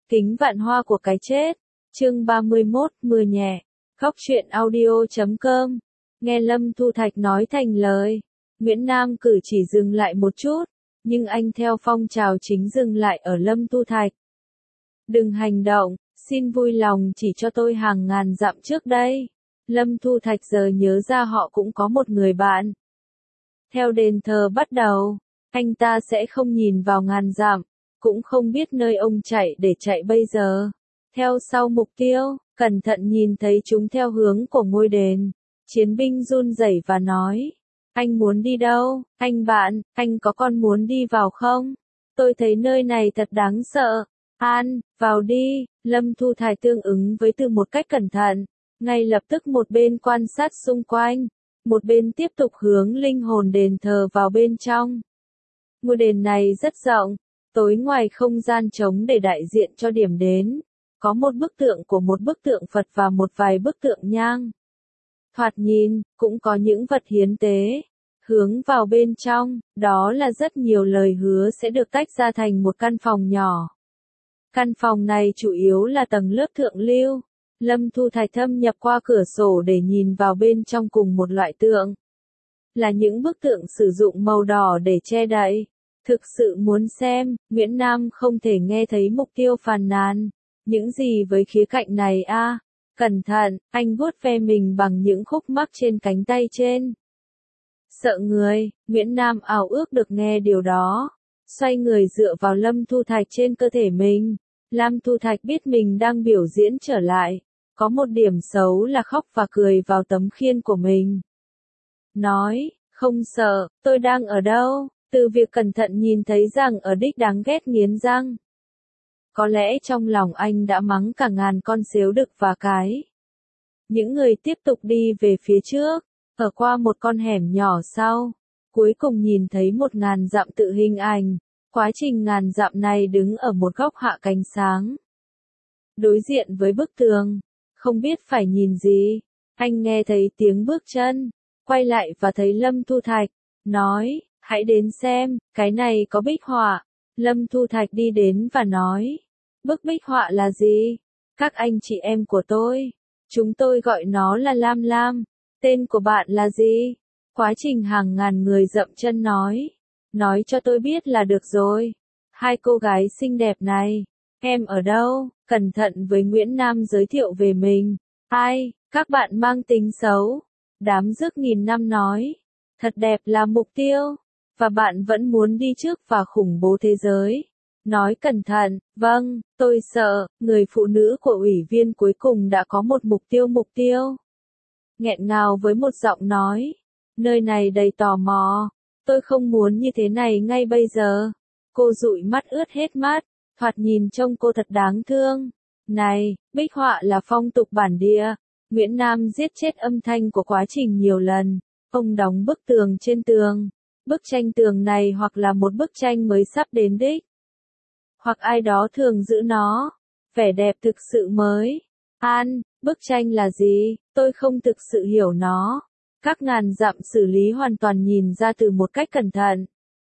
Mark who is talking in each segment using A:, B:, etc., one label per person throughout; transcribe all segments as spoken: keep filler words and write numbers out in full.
A: Kính vạn hoa của cái chết. Chương ba mươi mốt, mưa nhẹ. Khóc truyện audio chấm com. Nghe Lâm Thu Thạch nói thành lời, Nguyễn Nam cử chỉ dừng lại một chút, nhưng anh theo phong trào chính dừng lại ở Lâm Thu Thạch. Đừng hành động, xin vui lòng chỉ cho tôi hàng ngàn dặm trước đây. Lâm Thu Thạch giờ nhớ ra họ cũng có một người bạn. Theo đền thờ bắt đầu, anh ta sẽ không nhìn vào ngàn dặm, cũng không biết nơi ông chạy để chạy bây giờ. Theo sau mục tiêu, cẩn thận nhìn thấy chúng theo hướng của ngôi đền. Chiến binh run rẩy và nói, anh muốn đi đâu, anh bạn, anh có con muốn đi vào không? Tôi thấy nơi này thật đáng sợ. An, vào đi. Lâm Thu Thạch tương ứng với từ một cách cẩn thận. Ngay lập tức một bên quan sát xung quanh, một bên tiếp tục hướng linh hồn đền thờ vào bên trong. Ngôi đền này rất rộng, tối ngoài không gian trống để đại diện cho điểm đến, có một bức tượng của một bức tượng Phật và một vài bức tượng nhang. Thoạt nhìn, cũng có những vật hiến tế. Hướng vào bên trong, đó là rất nhiều lời hứa sẽ được tách ra thành một căn phòng nhỏ. Căn phòng này chủ yếu là tầng lớp thượng lưu. Lâm Thu Thạch thâm nhập qua cửa sổ để nhìn vào bên trong cùng một loại tượng. Là những bức tượng sử dụng màu đỏ để che đậy. Thực sự muốn xem, Nguyễn Nam không thể nghe thấy mục tiêu phàn nàn. Những gì với khía cạnh này a? À? Cẩn thận, anh vuốt ve mình bằng những khúc mắc trên cánh tay trên. Sợ người, Nguyễn Nam ảo ước được nghe điều đó. Xoay người dựa vào Lâm Thu Thạch trên cơ thể mình. Lâm Thu Thạch biết mình đang biểu diễn trở lại. Có một điểm xấu là khóc và cười vào tấm khiên của mình. Nói, không sợ, tôi đang ở đâu? Từ việc cẩn thận nhìn thấy rằng ở đích đáng ghét nghiến răng. Có lẽ trong lòng anh đã mắng cả ngàn con xếu đực và cái. Những người tiếp tục đi về phía trước, ở qua một con hẻm nhỏ sau. Cuối cùng nhìn thấy một ngàn dặm tự hình ảnh. Quá trình ngàn dặm này đứng ở một góc hạ cánh sáng. Đối diện với bức tường. Không biết phải nhìn gì. Anh nghe thấy tiếng bước chân. Quay lại và thấy Lâm Thu Thạch. Nói, hãy đến xem, cái này có bích họa. Lâm Thu Thạch đi đến và nói. Bức bích họa là gì? Các anh chị em của tôi. Chúng tôi gọi nó là Lam Lam. Tên của bạn là gì? Quá trình hàng ngàn người dậm chân nói. Nói cho tôi biết là được rồi. Hai cô gái xinh đẹp này. Em ở đâu? Cẩn thận với Nguyễn Nam giới thiệu về mình. Ai? Các bạn mang tính xấu. Đám rước nghìn năm nói. Thật đẹp là mục tiêu. Và bạn vẫn muốn đi trước và khủng bố thế giới. Nói cẩn thận, vâng, tôi sợ, người phụ nữ của ủy viên cuối cùng đã có một mục tiêu mục tiêu. Nghẹn ngào với một giọng nói. Nơi này đầy tò mò. Tôi không muốn như thế này ngay bây giờ. Cô dụi mắt ướt hết mắt. Thoạt nhìn trông cô thật đáng thương. Này, bích họa là phong tục bản địa. Nguyễn Nam giết chết âm thanh của quá trình nhiều lần. Ông đóng bức tường trên tường. Bức tranh tường này hoặc là một bức tranh mới sắp đến đích. Hoặc ai đó thường giữ nó. Vẻ đẹp thực sự mới. An, bức tranh là gì? Tôi không thực sự hiểu nó. Các ngàn dặm xử lý hoàn toàn nhìn ra từ một cách cẩn thận.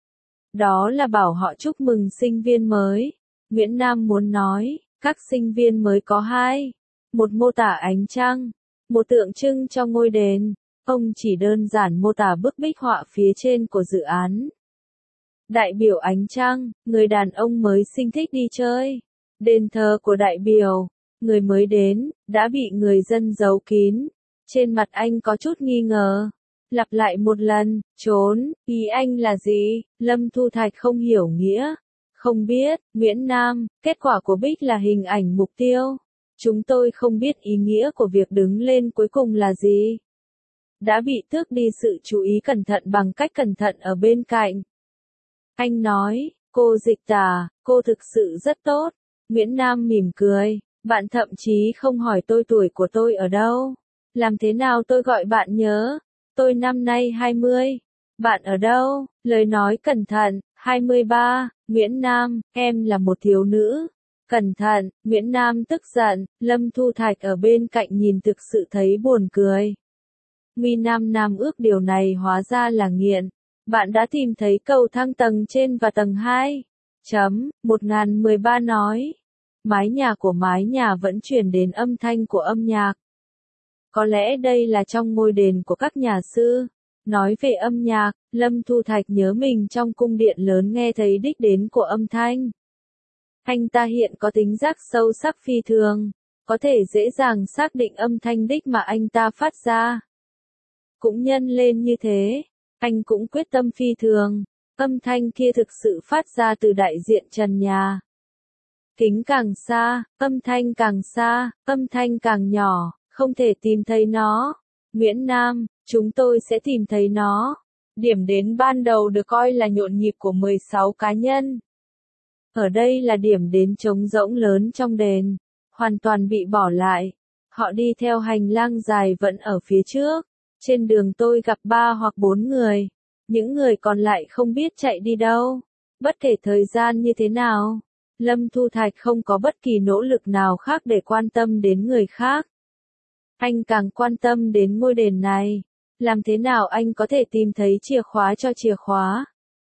A: Đó là bảo họ chúc mừng sinh viên mới. Nguyễn Nam muốn nói, các sinh viên mới có hai. Một mô tả ánh trăng. Một tượng trưng cho ngôi đền. Ông chỉ đơn giản mô tả bức bích họa phía trên của dự án. Đại biểu ánh trăng, người đàn ông mới sinh thích đi chơi. Đền thờ của đại biểu, người mới đến, đã bị người dân giấu kín. Trên mặt anh có chút nghi ngờ. Lặp lại một lần, trốn, ý anh là gì? Lâm Thu Thạch không hiểu nghĩa. Không biết, Nguyễn Nam, kết quả của bích là hình ảnh mục tiêu. Chúng tôi không biết ý nghĩa của việc đứng lên cuối cùng là gì. Đã bị tước đi sự chú ý cẩn thận bằng cách cẩn thận ở bên cạnh. Anh nói, cô dịch tả, cô thực sự rất tốt. Nguyễn Nam mỉm cười, bạn thậm chí không hỏi tôi tuổi của tôi ở đâu. Làm thế nào tôi gọi bạn nhớ? Tôi năm nay hai mươi. Bạn ở đâu? Lời nói cẩn thận, hai mươi ba. Nguyễn Nam, em là một thiếu nữ. Cẩn thận, Nguyễn Nam tức giận, Lâm Thu Thạch ở bên cạnh nhìn thực sự thấy buồn cười. Nguy Nam Nam ước điều này hóa ra là nghiện. Bạn đã tìm thấy cầu thang tầng trên và tầng hai. Chấm, một nghìn mười ba nói. mái nhà của mái nhà vẫn truyền đến âm thanh của âm nhạc. Có lẽ đây là trong ngôi đền của các nhà sư. Nói về âm nhạc, Lâm Thu Thạch nhớ mình trong cung điện lớn nghe thấy đích đến của âm thanh. Anh ta hiện có tính giác sâu sắc phi thường, có thể dễ dàng xác định âm thanh đích mà anh ta phát ra. Cũng nhân lên như thế, anh cũng quyết tâm phi thường, âm thanh kia thực sự phát ra từ đại diện trần nhà. Kính càng xa, âm thanh càng xa, âm thanh càng nhỏ, không thể tìm thấy nó. Nguyễn Nam, chúng tôi sẽ tìm thấy nó. Điểm đến ban đầu được coi là nhộn nhịp của mười sáu cá nhân. Ở đây là điểm đến trống rỗng lớn trong đền, hoàn toàn bị bỏ lại. Họ đi theo hành lang dài vẫn ở phía trước. Trên đường tôi gặp ba hoặc bốn người. Những người còn lại không biết chạy đi đâu. Bất kể thời gian như thế nào, Lâm Thu Thạch không có bất kỳ nỗ lực nào khác để quan tâm đến người khác. Anh càng quan tâm đến ngôi đền này. Làm thế nào anh có thể tìm thấy chìa khóa cho chìa khóa?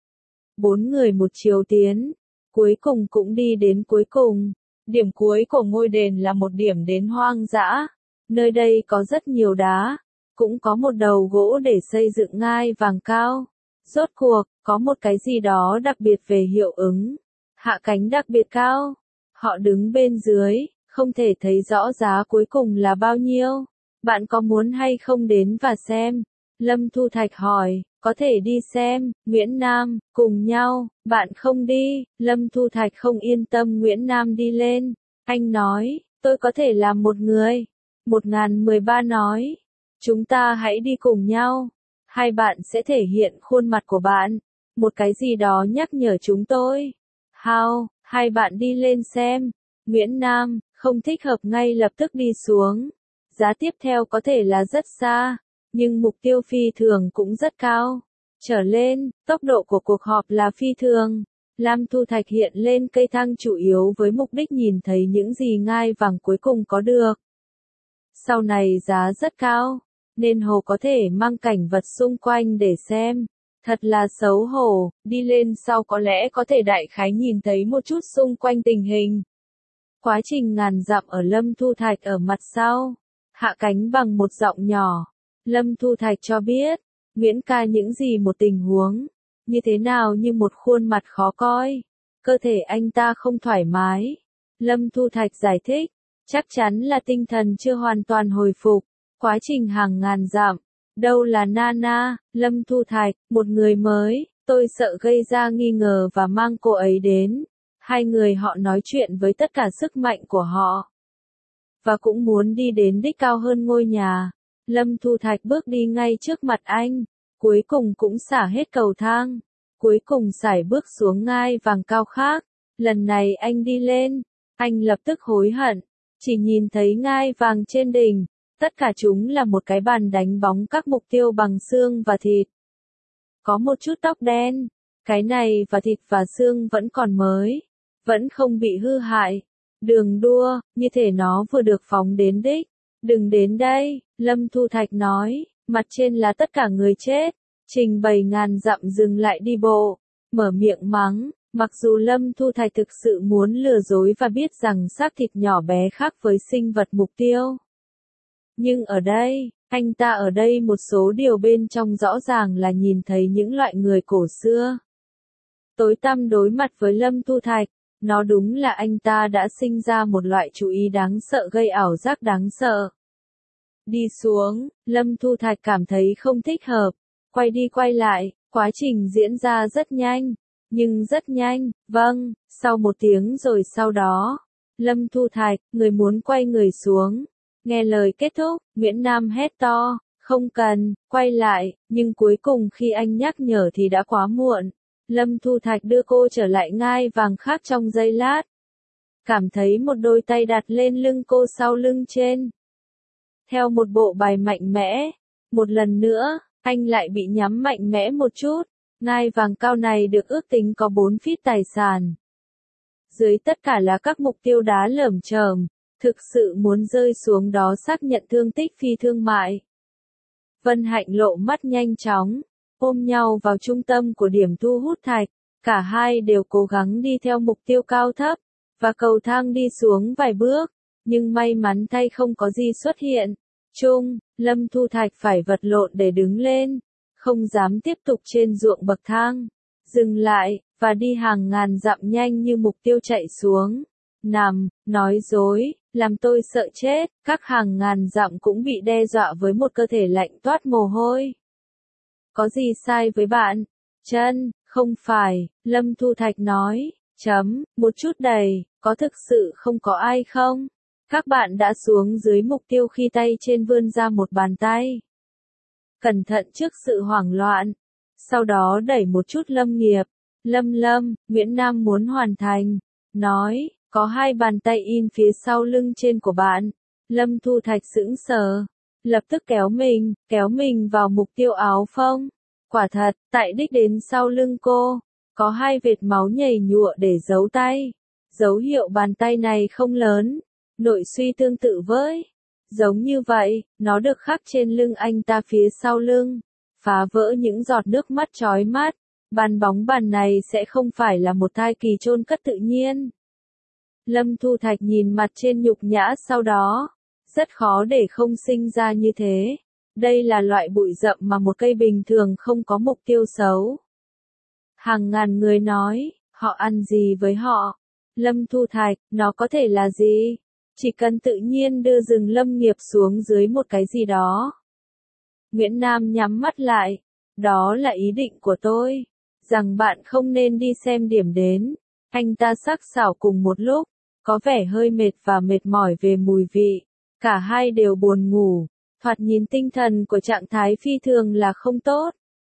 A: Bốn người một chiều tiến. Cuối cùng cũng đi đến cuối cùng. Điểm cuối của ngôi đền là một điểm đến hoang dã. Nơi đây có rất nhiều đá. Cũng có một đầu gỗ để xây dựng ngai vàng cao. Rốt cuộc, có một cái gì đó đặc biệt về hiệu ứng. Hạ cánh đặc biệt cao. Họ đứng bên dưới, không thể thấy rõ giá cuối cùng là bao nhiêu. Bạn có muốn hay không đến và xem? Lâm Thu Thạch hỏi, có thể đi xem, Nguyễn Nam, cùng nhau, bạn không đi. Lâm Thu Thạch không yên tâm Nguyễn Nam đi lên. Anh nói, tôi có thể làm một người. một nghìn mười ba nói, chúng ta hãy đi cùng nhau. Hai bạn sẽ thể hiện khuôn mặt của bạn. Một cái gì đó nhắc nhở chúng tôi. How, hai bạn đi lên xem. Nguyễn Nam, không thích hợp ngay lập tức đi xuống. Giá tiếp theo có thể là rất xa, nhưng mục tiêu phi thường cũng rất cao. Trở lên, tốc độ của cuộc họp là phi thường. Lam Thu Thạch hiện lên cây thang chủ yếu với mục đích nhìn thấy những gì ngai vàng cuối cùng có được. Sau này giá rất cao, nên Hồ có thể mang cảnh vật xung quanh để xem. Thật là xấu hổ, đi lên sau có lẽ có thể đại khái nhìn thấy một chút xung quanh tình hình. Quá trình ngàn dặm ở Lâm Thu Thạch ở mặt sau. Hạ cánh bằng một giọng nhỏ. Lâm Thu Thạch cho biết, Nguyễn ca những gì một tình huống, như thế nào như một khuôn mặt khó coi. Cơ thể anh ta không thoải mái. Lâm Thu Thạch giải thích, chắc chắn là tinh thần chưa hoàn toàn hồi phục. Quá trình hàng ngàn dặm. Đâu là Nana, Lâm Thu Thạch, một người mới, tôi sợ gây ra nghi ngờ và mang cô ấy đến. Hai người họ nói chuyện với tất cả sức mạnh của họ. Và cũng muốn đi đến đích cao hơn ngôi nhà. Lâm Thu Thạch bước đi ngay trước mặt anh. Cuối cùng cũng xả hết cầu thang. Cuối cùng sải bước xuống ngai vàng cao khác. Lần này anh đi lên. Anh lập tức hối hận. Chỉ nhìn thấy ngai vàng trên đỉnh. Tất cả chúng là một cái bàn đánh bóng các mục tiêu bằng xương và thịt. Có một chút tóc đen. Cái này và thịt và xương vẫn còn mới. Vẫn không bị hư hại. Đường đua, như thể nó vừa được phóng đến đích. Đừng đến đây, Lâm Thu Thạch nói, mặt trên là tất cả người chết. Trình bày ngàn dặm dừng lại đi bộ, mở miệng mắng, mặc dù Lâm Thu Thạch thực sự muốn lừa dối và biết rằng xác thịt nhỏ bé khác với sinh vật mục tiêu. Nhưng ở đây, anh ta ở đây một số điều bên trong rõ ràng là nhìn thấy những loại người cổ xưa. Tối tăm đối mặt với Lâm Thu Thạch. Nó đúng là anh ta đã sinh ra một loại chú ý đáng sợ gây ảo giác đáng sợ. Đi xuống, Lâm Thu Thạch cảm thấy không thích hợp. Quay đi quay lại, quá trình diễn ra rất nhanh. Nhưng rất nhanh, vâng, sau một tiếng rồi sau đó. Lâm Thu Thạch, người muốn quay người xuống. Nghe lời kết thúc, Nguyễn Nam hét to, không cần, quay lại, nhưng cuối cùng khi anh nhắc nhở thì đã quá muộn. Lâm Thu Thạch đưa cô trở lại ngai vàng khác trong giây lát. Cảm thấy một đôi tay đặt lên lưng cô sau lưng trên. Theo một bộ bài mạnh mẽ. Một lần nữa, anh lại bị nhắm mạnh mẽ một chút. Ngai vàng cao này được ước tính có bốn feet tài sản. Dưới tất cả là các mục tiêu đá lởm chởm. Thực sự muốn rơi xuống đó xác nhận thương tích phi thương mại. Vân Hạnh lộ mắt nhanh chóng. Ôm nhau vào trung tâm của điểm thu hút thạch, cả hai đều cố gắng đi theo mục tiêu cao thấp, và cầu thang đi xuống vài bước, nhưng may mắn thay không có gì xuất hiện. Chung, Lâm Thu Thạch phải vật lộn để đứng lên, không dám tiếp tục trên ruộng bậc thang. Dừng lại, và đi hàng ngàn dặm nhanh như mục tiêu chạy xuống. Nằm, nói dối, làm tôi sợ chết, các hàng ngàn dặm cũng bị đe dọa với một cơ thể lạnh toát mồ hôi. Có gì sai với bạn? Chân, không phải, Lâm Thu Thạch nói, chấm, một chút đầy, có thực sự không có ai không? Các bạn đã xuống dưới mục tiêu khi tay trên vươn ra một bàn tay. Cẩn thận trước sự hoảng loạn. Sau đó đẩy một chút Lâm Nghiệp. Lâm Lâm, Nguyễn Nam muốn hoàn thành. Nói, có hai bàn tay in phía sau lưng trên của bạn. Lâm Thu Thạch sững sờ. Lập tức kéo mình, kéo mình vào mục tiêu áo phông. Quả thật, tại đích đến sau lưng cô, có hai vệt máu nhầy nhụa để giấu tay. Dấu hiệu bàn tay này không lớn. Nội suy tương tự với. Giống như vậy, nó được khắc trên lưng anh ta phía sau lưng. Phá vỡ những giọt nước mắt chói mắt. Bàn bóng bàn này sẽ không phải là một thai kỳ chôn cất tự nhiên. Lâm Thu Thạch nhìn mặt trên nhục nhã sau đó. Rất khó để không sinh ra như thế. Đây là loại bụi rậm mà một cây bình thường không có mục tiêu xấu. Hàng ngàn người nói, họ ăn gì với họ? Lâm Thu Thạch, nó có thể là gì? Chỉ cần tự nhiên đưa rừng Lâm Nghiệp xuống dưới một cái gì đó. Nguyễn Nam nhắm mắt lại. Đó là ý định của tôi. Rằng bạn không nên đi xem điểm đến. Anh ta sắc sảo cùng một lúc. Có vẻ hơi mệt và mệt mỏi về mùi vị. Cả hai đều buồn ngủ. Thoạt nhìn tinh thần của trạng thái phi thường là không tốt.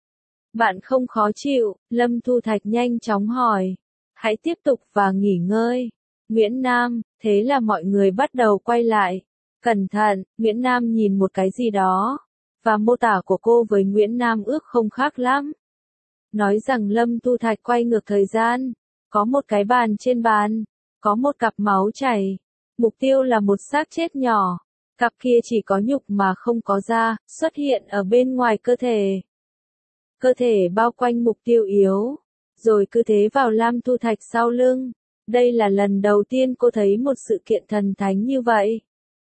A: Bạn không khó chịu, Lâm Thu Thạch nhanh chóng hỏi. Hãy tiếp tục và nghỉ ngơi. Nguyễn Nam, thế là mọi người bắt đầu quay lại. Cẩn thận, Nguyễn Nam nhìn một cái gì đó. Và mô tả của cô với Nguyễn Nam ước không khác lắm. Nói rằng Lâm Thu Thạch quay ngược thời gian. Có một cái bàn trên bàn. Có một cặp máu chảy. Mục tiêu là một xác chết nhỏ. Cặp kia chỉ có nhục mà không có da, xuất hiện ở bên ngoài cơ thể. Cơ thể bao quanh mục tiêu yếu. Rồi cứ thế vào Lâm Thu Thạch sau lưng. Đây là lần đầu tiên cô thấy một sự kiện thần thánh như vậy.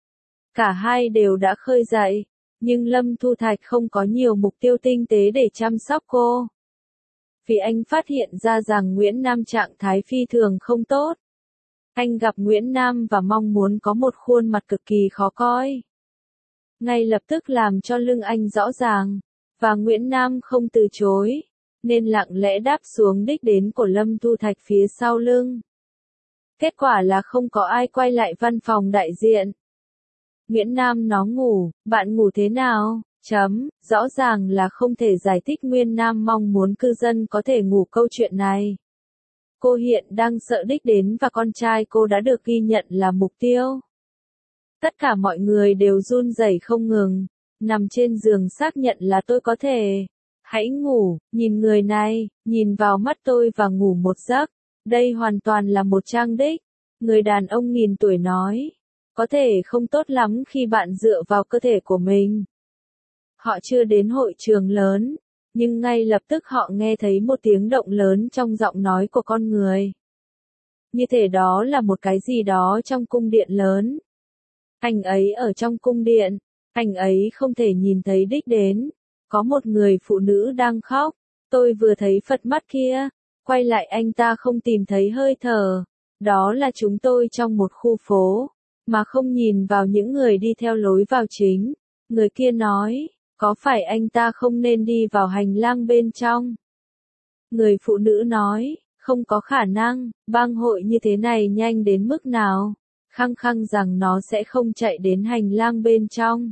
A: Cả hai đều đã khơi dậy. Nhưng Lâm Thu Thạch không có nhiều mục tiêu tinh tế để chăm sóc cô. Vì anh phát hiện ra rằng Nguyễn Nam trạng thái phi thường không tốt. Anh gặp Nguyễn Nam và mong muốn có một khuôn mặt cực kỳ khó coi. Ngay lập tức làm cho lưng anh rõ ràng. Và Nguyễn Nam không từ chối. Nên lặng lẽ đáp xuống đích đến của Lâm Thu Thạch phía sau lưng. Kết quả là không có ai quay lại văn phòng đại diện. Nguyễn Nam nó ngủ, bạn ngủ thế nào? Chấm, rõ ràng là không thể giải thích Nguyễn Nam mong muốn cư dân có thể ngủ câu chuyện này. Cô hiện đang sợ đích đến và con trai cô đã được ghi nhận là mục tiêu. Tất cả mọi người đều run rẩy không ngừng, nằm trên giường xác nhận là tôi có thể. Hãy ngủ, nhìn người này, nhìn vào mắt tôi và ngủ một giấc. Đây hoàn toàn là một trang đích. Người đàn ông nghìn tuổi nói. Có thể không tốt lắm khi bạn dựa vào cơ thể của mình. Họ chưa đến hội trường lớn. Nhưng ngay lập tức họ nghe thấy một tiếng động lớn trong giọng nói của con người. Như thể đó là một cái gì đó trong cung điện lớn. Anh ấy ở trong cung điện. Anh ấy không thể nhìn thấy đích đến. Có một người phụ nữ đang khóc. Tôi vừa thấy Phật mắt kia. Quay lại anh ta không tìm thấy hơi thở. Đó là chúng tôi trong một khu phố. Mà không nhìn vào những người đi theo lối vào chính. Người kia nói. Có phải anh ta không nên đi vào hành lang bên trong? Người phụ nữ nói. Không có khả năng. Bang hội như thế này nhanh đến mức nào? Khăng khăng rằng nó sẽ không chạy đến hành lang bên trong.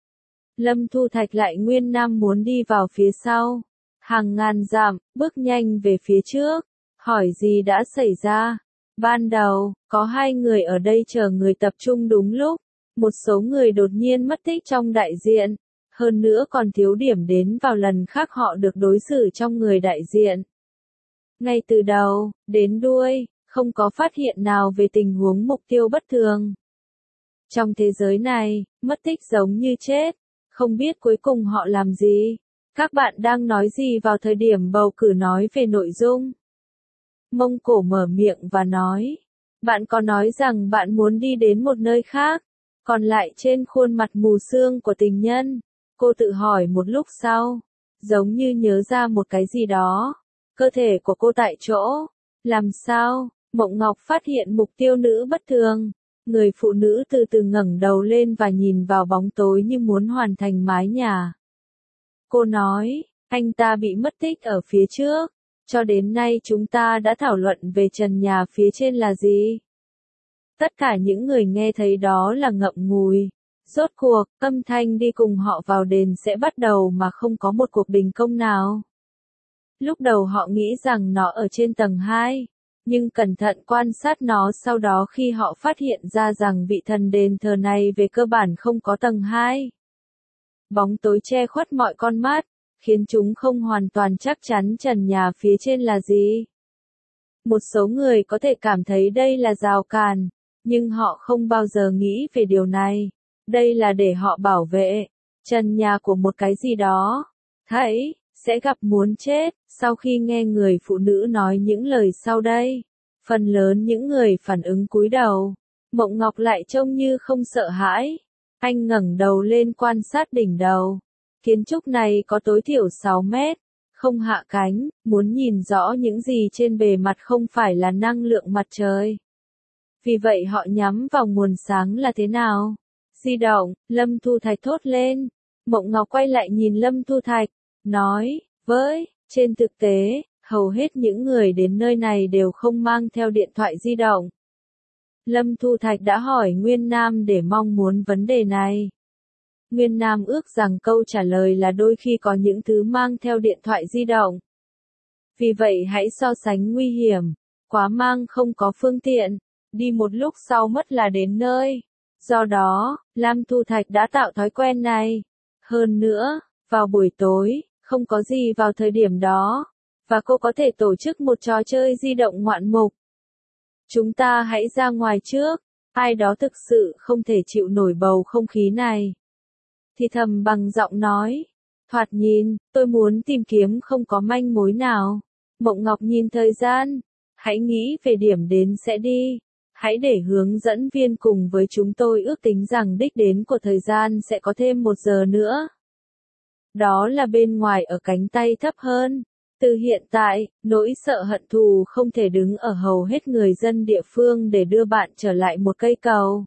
A: Lâm Thu Thạch lại nguyên nam muốn đi vào phía sau. Hàng ngàn dặm, bước nhanh về phía trước. Hỏi gì đã xảy ra? Ban đầu, có hai người ở đây chờ người tập trung đúng lúc. Một số người đột nhiên mất tích trong đại diện. Hơn nữa còn thiếu điểm đến vào lần khác họ được đối xử trong người đại diện. Ngay từ đầu, đến đuôi, không có phát hiện nào về tình huống mục tiêu bất thường. Trong thế giới này, mất tích giống như chết. Không biết cuối cùng họ làm gì. Các bạn đang nói gì vào thời điểm bầu cử nói về nội dung? Mông Cổ mở miệng và nói. Bạn có nói rằng bạn muốn đi đến một nơi khác, còn lại trên khuôn mặt mù sương của tình nhân, cô tự hỏi một lúc sau, giống như nhớ ra một cái gì đó. Cơ thể của cô tại chỗ. Làm sao? Mộng Ngọc phát hiện mục tiêu nữ bất thường. Người phụ nữ từ từ ngẩng đầu lên và nhìn vào bóng tối như muốn hoàn thành mái nhà. Cô nói, anh ta bị mất tích ở phía trước. Cho đến nay chúng ta đã thảo luận về trần nhà phía trên là gì? Tất cả những người nghe thấy đó là ngậm ngùi. Rốt cuộc, âm thanh đi cùng họ vào đền sẽ bắt đầu mà không có một cuộc đình công nào. Lúc đầu họ nghĩ rằng nó ở trên tầng hai, nhưng cẩn thận quan sát nó sau đó khi họ phát hiện ra rằng vị thần đền thờ này về cơ bản không có tầng hai. Bóng tối che khuất mọi con mắt, khiến chúng không hoàn toàn chắc chắn trần nhà phía trên là gì. Một số người có thể cảm thấy đây là rào cản, nhưng họ không bao giờ nghĩ về điều này. Đây là để họ bảo vệ trần nhà của một cái gì đó. Thấy, sẽ gặp muốn chết. Sau khi nghe người phụ nữ nói những lời sau đây, phần lớn những người phản ứng cúi đầu. Mộng Ngọc lại trông như không sợ hãi. Anh ngẩng đầu lên quan sát đỉnh đầu. Kiến trúc này có tối thiểu sáu mét, không hạ cánh, muốn nhìn rõ những gì trên bề mặt không phải là năng lượng mặt trời. Vì vậy họ nhắm vào nguồn sáng là thế nào? Di động, Lâm Thu Thạch thốt lên. Mộng Ngọc quay lại nhìn Lâm Thu Thạch, nói, với, trên thực tế, hầu hết những người đến nơi này đều không mang theo điện thoại di động. Lâm Thu Thạch đã hỏi Nguyên Nam để mong muốn vấn đề này. Nguyên Nam ước rằng câu trả lời là đôi khi có những thứ mang theo điện thoại di động. Vì vậy hãy so sánh nguy hiểm, quá mang không có phương tiện, đi một lúc sau mất là đến nơi. Do đó, Lam Thu Thạch đã tạo thói quen này. Hơn nữa, vào buổi tối, không có gì vào thời điểm đó, và cô có thể tổ chức một trò chơi di động ngoạn mục. Chúng ta hãy ra ngoài trước, ai đó thực sự không thể chịu nổi bầu không khí này. Thì thầm bằng giọng nói, thoạt nhìn, tôi muốn tìm kiếm không có manh mối nào. Mộng Ngọc nhìn thời gian, hãy nghĩ về điểm đến sẽ đi. Hãy để hướng dẫn viên cùng với chúng tôi ước tính rằng đích đến của thời gian sẽ có thêm một giờ nữa. Đó là bên ngoài ở cánh tay thấp hơn. Từ hiện tại, nỗi sợ hận thù không thể đứng ở hầu hết người dân địa phương để đưa bạn trở lại một cây cầu.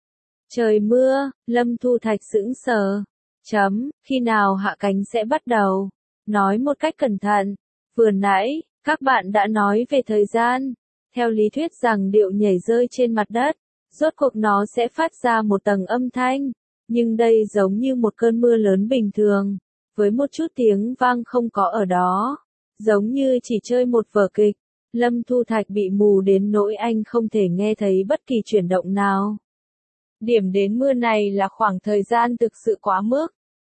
A: Trời mưa, Lâm Thu Thạch sững sờ. Chấm, khi nào hạ cánh sẽ bắt đầu? Nói một cách cẩn thận. Vừa nãy, các bạn đã nói về thời gian. Theo lý thuyết rằng điệu nhảy rơi trên mặt đất, rốt cuộc nó sẽ phát ra một tầng âm thanh. Nhưng đây giống như một cơn mưa lớn bình thường, với một chút tiếng vang không có ở đó. Giống như chỉ chơi một vở kịch. Lâm Thu Thạch bị mù đến nỗi anh không thể nghe thấy bất kỳ chuyển động nào. Điểm đến mưa này là khoảng thời gian thực sự quá mức.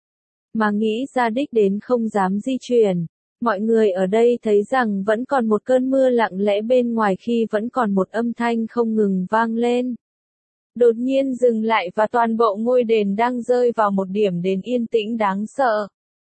A: Mà nghĩ ra đích đến không dám di chuyển. Mọi người ở đây thấy rằng vẫn còn một cơn mưa lặng lẽ bên ngoài khi vẫn còn một âm thanh không ngừng vang lên. Đột nhiên dừng lại và toàn bộ ngôi đền đang rơi vào một điểm đến yên tĩnh đáng sợ.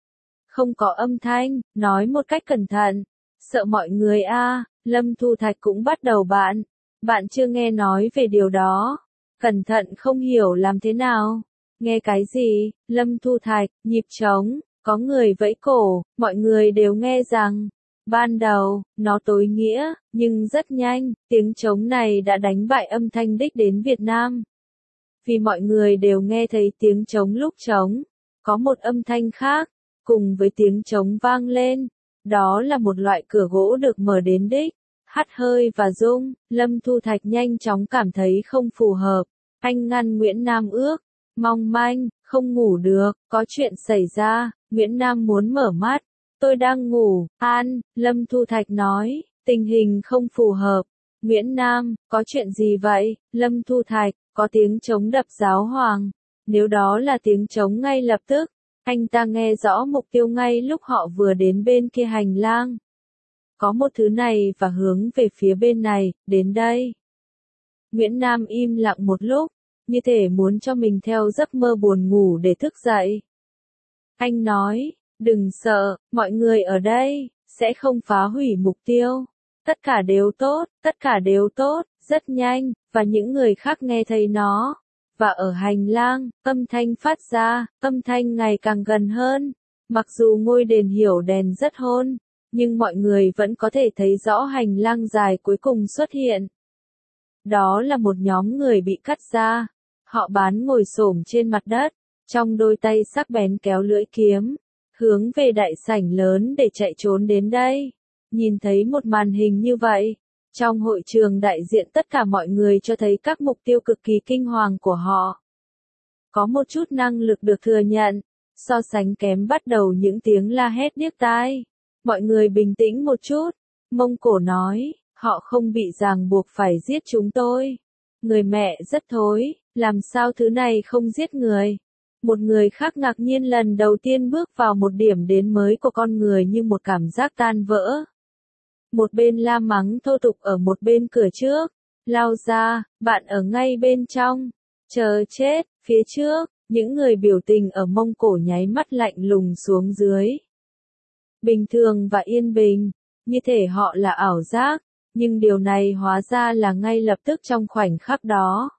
A: Không có âm thanh, nói một cách cẩn thận. Sợ mọi người a à, Lâm Thu Thạch cũng bắt đầu bạn. Bạn chưa nghe nói về điều đó. Cẩn thận không hiểu làm thế nào. Nghe cái gì? Lâm Thu Thạch, nhịp trống, có người vẫy cổ, mọi người đều nghe rằng. Ban đầu, nó tối nghĩa, nhưng rất nhanh, tiếng trống này đã đánh bại âm thanh đích đến Việt Nam. Vì mọi người đều nghe thấy tiếng trống lúc trống. Có một âm thanh khác, cùng với tiếng trống vang lên. Đó là một loại cửa gỗ được mở đến đích. Hắt hơi và rung, Lâm Thu Thạch nhanh chóng cảm thấy không phù hợp. Anh ngăn Nguyễn Nam ước. Mong manh, không ngủ được, có chuyện xảy ra, Nguyễn Nam muốn mở mắt. Tôi đang ngủ, An, Lâm Thu Thạch nói, tình hình không phù hợp. Nguyễn Nam, có chuyện gì vậy? Lâm Thu Thạch, có tiếng trống đập giáo hoàng. Nếu đó là tiếng trống ngay lập tức, anh ta nghe rõ mục tiêu ngay lúc họ vừa đến bên kia hành lang. Có một thứ này và hướng về phía bên này, đến đây. Nguyễn Nam im lặng một lúc, như thể muốn cho mình theo giấc mơ buồn ngủ để thức dậy. Anh nói, đừng sợ, mọi người ở đây, sẽ không phá hủy mục tiêu. Tất cả đều tốt, tất cả đều tốt, Rất nhanh, và những người khác nghe thấy nó. Và ở hành lang, âm thanh phát ra, âm thanh ngày càng gần hơn. Mặc dù ngôi đền hiểu đèn rất hôn, nhưng mọi người vẫn có thể thấy rõ hành lang dài cuối cùng xuất hiện. Đó là một nhóm người bị cắt ra. Họ bán ngồi xổm trên mặt đất, trong đôi tay sắc bén kéo lưỡi kiếm, hướng về đại sảnh lớn để chạy trốn đến đây. Nhìn thấy một màn hình như vậy, trong hội trường đại diện tất cả mọi người cho thấy các mục tiêu cực kỳ kinh hoàng của họ. Có một chút năng lực được thừa nhận, so sánh kém bắt đầu những tiếng la hét điếc tai. Mọi người bình tĩnh một chút, Mông Cổ nói, họ không bị ràng buộc phải giết chúng tôi. Người mẹ rất thối, làm sao thứ này không giết người. Một người khác ngạc nhiên lần đầu tiên bước vào một điểm đến mới của con người như một cảm giác tan vỡ. Một bên la mắng thô tục ở một bên cửa trước. Lao ra, bạn ở ngay bên trong. Chờ chết, phía trước, những người biểu tình ở Mông Cổ nháy mắt lạnh lùng xuống dưới. Bình thường và yên bình, như thể họ là ảo giác, nhưng điều này hóa ra là ngay lập tức trong khoảnh khắc đó.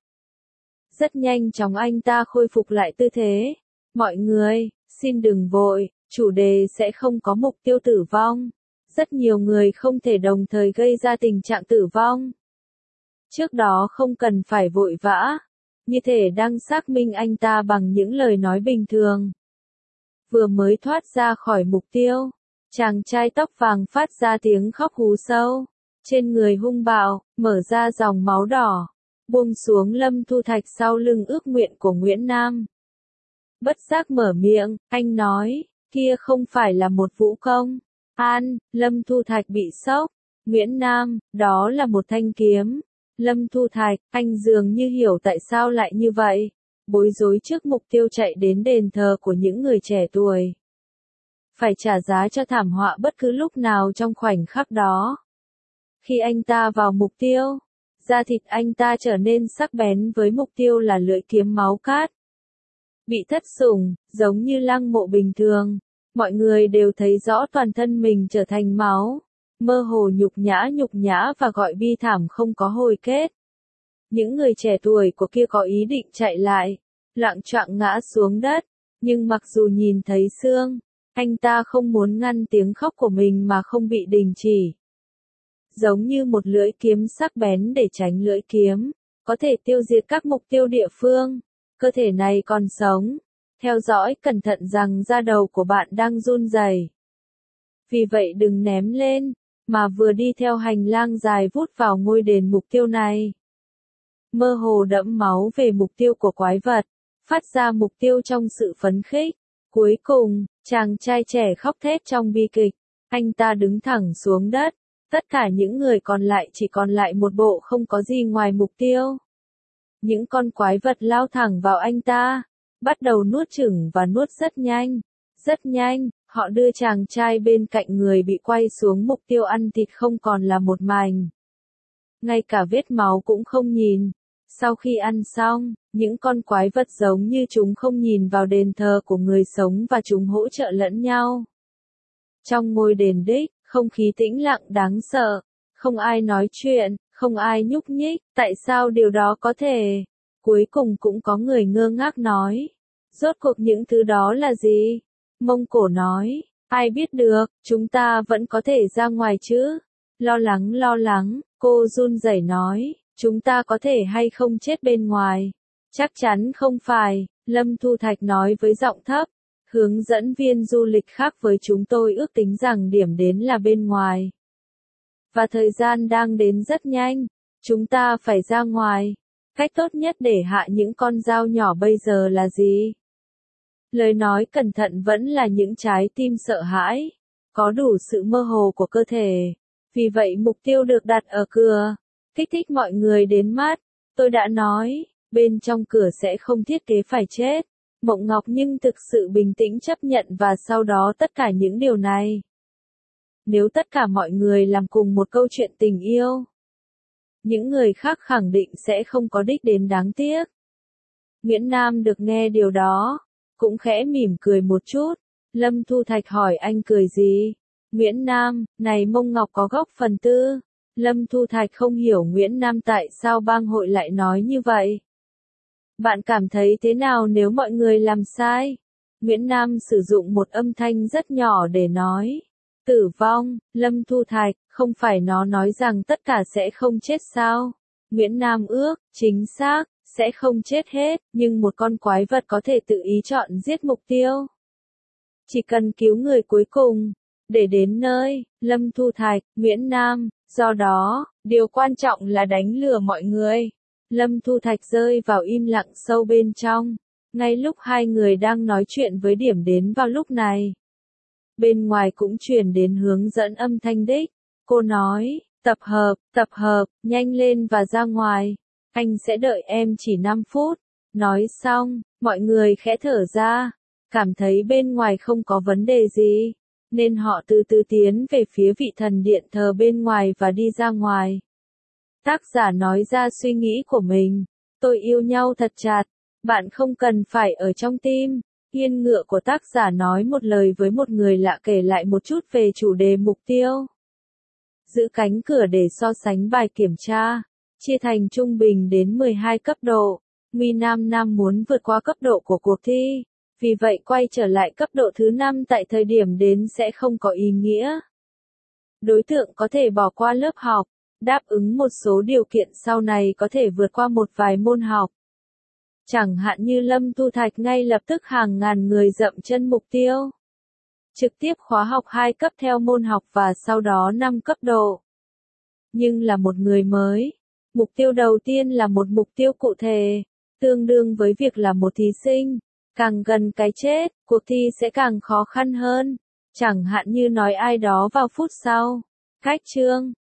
A: Rất nhanh chóng anh ta khôi phục lại tư thế. Mọi người, xin đừng vội, chủ đề sẽ không có mục tiêu tử vong. Rất nhiều người không thể đồng thời gây ra tình trạng tử vong. Trước đó không cần phải vội vã, như thể đang xác minh anh ta bằng những lời nói bình thường. Vừa mới thoát ra khỏi mục tiêu, chàng trai tóc vàng phát ra tiếng khóc hú sâu. Trên người hung bạo, mở ra dòng máu đỏ, buông xuống Lâm Thu Thạch sau lưng ước nguyện của Nguyễn Nam. Bất giác mở miệng, anh nói, kia không phải là một vũ công. An, Lâm Thu Thạch bị sốc. Nguyễn Nam, đó là một thanh kiếm. Lâm Thu Thạch, anh dường như hiểu tại sao lại như vậy. Bối rối trước mục tiêu chạy đến đền thờ của những người trẻ tuổi. Phải trả giá cho thảm họa bất cứ lúc nào trong khoảnh khắc đó. Khi anh ta vào mục tiêu, da thịt anh ta trở nên sắc bén với mục tiêu là lưỡi kiếm máu cát. Bị thất sủng, giống như lăng mộ bình thường, mọi người đều thấy rõ toàn thân mình trở thành máu, mơ hồ nhục nhã nhục nhã và gọi bi thảm không có hồi kết. Những người trẻ tuổi của kia có ý định chạy lại, loạng choạng ngã xuống đất, nhưng mặc dù nhìn thấy xương, anh ta không muốn ngăn tiếng khóc của mình mà không bị đình chỉ. Giống như một lưỡi kiếm sắc bén để tránh lưỡi kiếm, có thể tiêu diệt các mục tiêu địa phương. Cơ thể này còn sống. Theo dõi cẩn thận rằng da đầu của bạn đang run rẩy. Vì vậy đừng ném lên, mà vừa đi theo hành lang dài vút vào ngôi đền mục tiêu này. Mơ hồ đẫm máu về mục tiêu của quái vật, phát ra mục tiêu trong sự phấn khích. Cuối cùng, chàng trai trẻ khóc thét trong bi kịch, anh ta đứng thẳng xuống đất. Tất cả những người còn lại chỉ còn lại một bộ không có gì ngoài mục tiêu. Những con quái vật lao thẳng vào anh ta, bắt đầu nuốt chửng và nuốt rất nhanh. Rất nhanh, họ đưa chàng trai bên cạnh người bị quay xuống mục tiêu ăn thịt không còn là một mảnh. Ngay cả vết máu cũng không nhìn. Sau khi ăn xong, những con quái vật giống như chúng không nhìn vào đền thờ của người sống và chúng hỗ trợ lẫn nhau. Trong ngôi đền đích, không khí tĩnh lặng đáng sợ, không ai nói chuyện, không ai nhúc nhích, tại sao điều đó có thể? Cuối cùng cũng có người ngơ ngác nói, rốt cuộc những thứ đó là gì? Mông Cổ nói, ai biết được, chúng ta vẫn có thể ra ngoài chứ? Lo lắng lo lắng, cô run rẩy nói, chúng ta có thể hay không chết bên ngoài? Chắc chắn không phải, Lâm Thu Thạch nói với giọng thấp. Hướng dẫn viên du lịch khác với chúng tôi ước tính rằng điểm đến là bên ngoài. Và thời gian đang đến rất nhanh. Chúng ta phải ra ngoài. Cách tốt nhất để hạ những con dao nhỏ bây giờ là gì? Lời nói cẩn thận vẫn là những trái tim sợ hãi. Có đủ sự mơ hồ của cơ thể. Vì vậy mục tiêu được đặt ở cửa. Kích thích mọi người đến mắt. Tôi đã nói, bên trong cửa sẽ không thiết kế phải chết. Mộng Ngọc nhưng thực sự bình tĩnh chấp nhận và sau đó tất cả những điều này. Nếu tất cả mọi người làm cùng một câu chuyện tình yêu, những người khác khẳng định sẽ không có đích đến đáng tiếc. Nguyễn Nam được nghe điều đó, cũng khẽ mỉm cười một chút. Lâm Thu Thạch hỏi anh cười gì? Nguyễn Nam, này Mông Ngọc có góc phần tư. Lâm Thu Thạch không hiểu Nguyễn Nam tại sao bang hội lại nói như vậy. Bạn cảm thấy thế nào nếu mọi người làm sai? Nguyễn Nam sử dụng một âm thanh rất nhỏ để nói. Tử vong, Lâm Thu Thạch, không phải nó nói rằng tất cả sẽ không chết sao? Nguyễn Nam ước, chính xác, sẽ không chết hết, nhưng một con quái vật có thể tự ý chọn giết mục tiêu. Chỉ cần cứu người cuối cùng, để đến nơi, Lâm Thu Thạch, Nguyễn Nam, do đó, điều quan trọng là đánh lừa mọi người. Lâm Thu Thạch rơi vào im lặng sâu bên trong, ngay lúc hai người đang nói chuyện với điểm đến vào lúc này. Bên ngoài cũng truyền đến hướng dẫn âm thanh đích, cô nói, tập hợp, tập hợp, nhanh lên và ra ngoài, anh sẽ đợi em chỉ năm phút. Nói xong, mọi người khẽ thở ra, cảm thấy bên ngoài không có vấn đề gì, nên họ từ từ tiến về phía vị thần điện thờ bên ngoài và đi ra ngoài. Tác giả nói ra suy nghĩ của mình, tôi yêu nhau thật chặt, bạn không cần phải ở trong tim. Yên ngựa của tác giả nói một lời với một người lạ kể lại một chút về chủ đề mục tiêu. Giữ cánh cửa để so sánh bài kiểm tra, chia thành trung bình đến mười hai cấp độ. Nguy Nam Nam muốn vượt qua cấp độ của cuộc thi, vì vậy quay trở lại cấp độ thứ năm tại thời điểm đến sẽ không có ý nghĩa. Đối tượng có thể bỏ qua lớp học, đáp ứng một số điều kiện sau này có thể vượt qua một vài môn học. Chẳng hạn như Lâm Thu Thạch ngay lập tức hàng ngàn người dậm chân mục tiêu. Trực tiếp khóa học hai cấp theo môn học và sau đó năm cấp độ. Nhưng là một người mới, mục tiêu đầu tiên là một mục tiêu cụ thể, tương đương với việc là một thí sinh. Càng gần cái chết, cuộc thi sẽ càng khó khăn hơn. Chẳng hạn như nói ai đó vào phút sau. Cách chương